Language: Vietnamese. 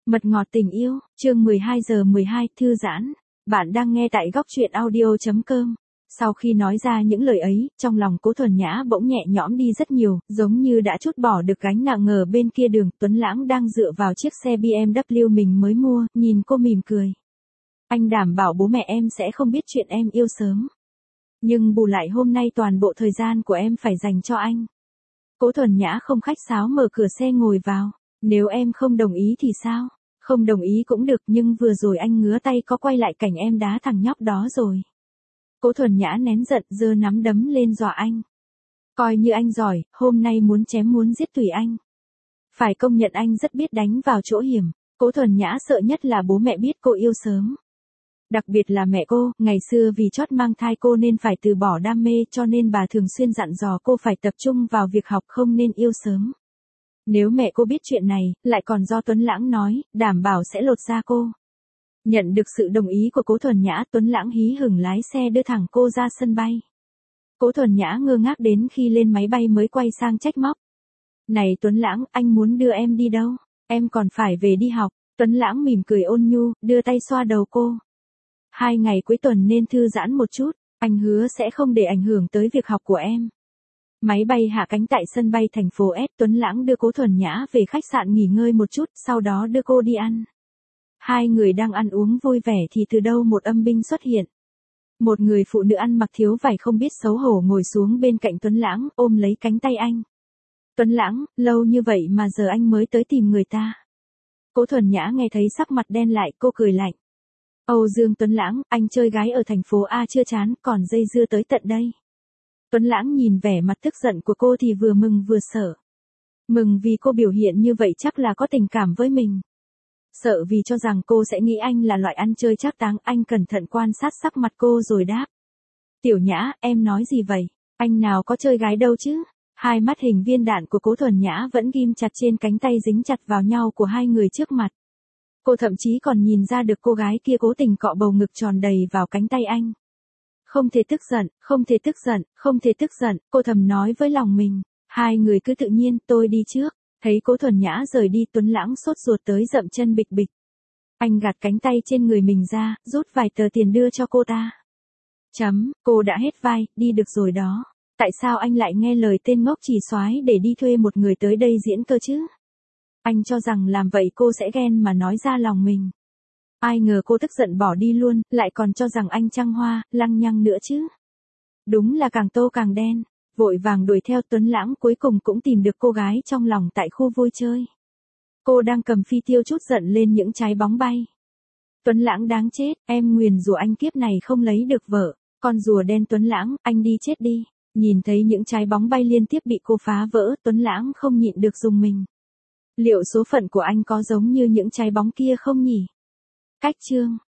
Mật ngọt tình yêu, chương 12:12 thư giãn. Bạn đang nghe tại góc truyện audio.com. Sau khi nói ra những lời ấy, trong lòng Cố Thuần Nhã bỗng nhẹ nhõm đi rất nhiều, giống như đã trút bỏ được gánh nặng ở bên kia đường. Tuấn Lãng đang dựa vào chiếc xe BMW mình mới mua, nhìn cô mỉm cười. Anh đảm bảo bố mẹ em sẽ không biết chuyện em yêu sớm. Nhưng bù lại hôm nay toàn bộ thời gian của em phải dành cho anh. Cố Thuần Nhã không khách sáo mở cửa xe ngồi vào. Nếu em không đồng ý thì sao? Không đồng ý cũng được, nhưng vừa rồi anh ngứa tay có quay lại cảnh em đá thằng nhóc đó rồi. Cố Thuần Nhã nén giận, giơ nắm đấm lên dọa anh. Coi như anh giỏi, hôm nay muốn chém muốn giết tùy anh. Phải công nhận anh rất biết đánh vào chỗ hiểm. Cố Thuần Nhã sợ nhất là bố mẹ biết cô yêu sớm. Đặc biệt là mẹ cô, ngày xưa vì chót mang thai cô nên phải từ bỏ đam mê, cho nên bà thường xuyên dặn dò cô phải tập trung vào việc học, không nên yêu sớm. Nếu mẹ cô biết chuyện này, lại còn do Tuấn Lãng nói, đảm bảo sẽ lột da cô. Nhận được sự đồng ý của Cố Thuần Nhã, Tuấn Lãng hí hửng lái xe đưa thẳng cô ra sân bay. Cố Thuần Nhã ngơ ngác đến khi lên máy bay mới quay sang trách móc. Này Tuấn Lãng, anh muốn đưa em đi đâu? Em còn phải về đi học. Tuấn Lãng mỉm cười ôn nhu, đưa tay xoa đầu cô. 2 ngày cuối tuần nên thư giãn một chút, anh hứa sẽ không để ảnh hưởng tới việc học của em. Máy bay hạ cánh tại sân bay thành phố S, Tuấn Lãng đưa Cố Thuần Nhã về khách sạn nghỉ ngơi một chút, sau đó đưa cô đi ăn. Hai người đang ăn uống vui vẻ thì từ đâu một âm binh xuất hiện. Một người phụ nữ ăn mặc thiếu vải không biết xấu hổ ngồi xuống bên cạnh Tuấn Lãng, ôm lấy cánh tay anh. Tuấn Lãng, lâu như vậy mà giờ anh mới tới tìm người ta. Cố Thuần Nhã nghe thấy sắc mặt đen lại, cô cười lạnh. Âu Dương Tuấn Lãng, anh chơi gái ở thành phố A chưa chán, còn dây dưa tới tận đây. Tuấn Lãng nhìn vẻ mặt tức giận của cô thì vừa mừng vừa sợ. Mừng vì cô biểu hiện như vậy chắc là có tình cảm với mình. Sợ vì cho rằng cô sẽ nghĩ anh là loại ăn chơi trác táng. Anh cẩn thận quan sát sắc mặt cô rồi đáp. Tiểu Nhã, em nói gì vậy? Anh nào có chơi gái đâu chứ? Hai mắt hình viên đạn của Cố Thuần Nhã vẫn ghim chặt trên cánh tay dính chặt vào nhau của hai người trước mặt. Cô thậm chí còn nhìn ra được cô gái kia cố tình cọ bầu ngực tròn đầy vào cánh tay anh. Không thể tức giận, không thể tức giận, không thể tức giận, cô thầm nói với lòng mình. Hai người cứ tự nhiên, tôi đi trước. Thấy Cố Thuần Nhã rời đi, Tuấn Lãng sốt ruột tới dậm chân bịch bịch. Anh gạt cánh tay trên người mình ra, rút vài tờ tiền đưa cho cô ta. Cô đã hết vai, đi được rồi đó. Tại sao anh lại nghe lời tên ngốc chỉ soái để đi thuê một người tới đây diễn cơ chứ? Anh cho rằng làm vậy cô sẽ ghen mà nói ra lòng mình. Ai ngờ cô tức giận bỏ đi luôn, lại còn cho rằng anh trăng hoa, lăng nhăng nữa chứ. Đúng là càng tô càng đen. Vội vàng đuổi theo Tuấn Lãng, cuối cùng cũng tìm được cô gái trong lòng tại khu vui chơi. Cô đang cầm phi tiêu trút giận lên những trái bóng bay. Tuấn Lãng đáng chết, em nguyền rủa anh kiếp này không lấy được vợ. Con rùa đen Tuấn Lãng, anh đi chết đi. Nhìn thấy những trái bóng bay liên tiếp bị cô phá vỡ, Tuấn Lãng không nhịn được rùng mình. Liệu số phận của anh có giống như những trái bóng kia không nhỉ? Cách chương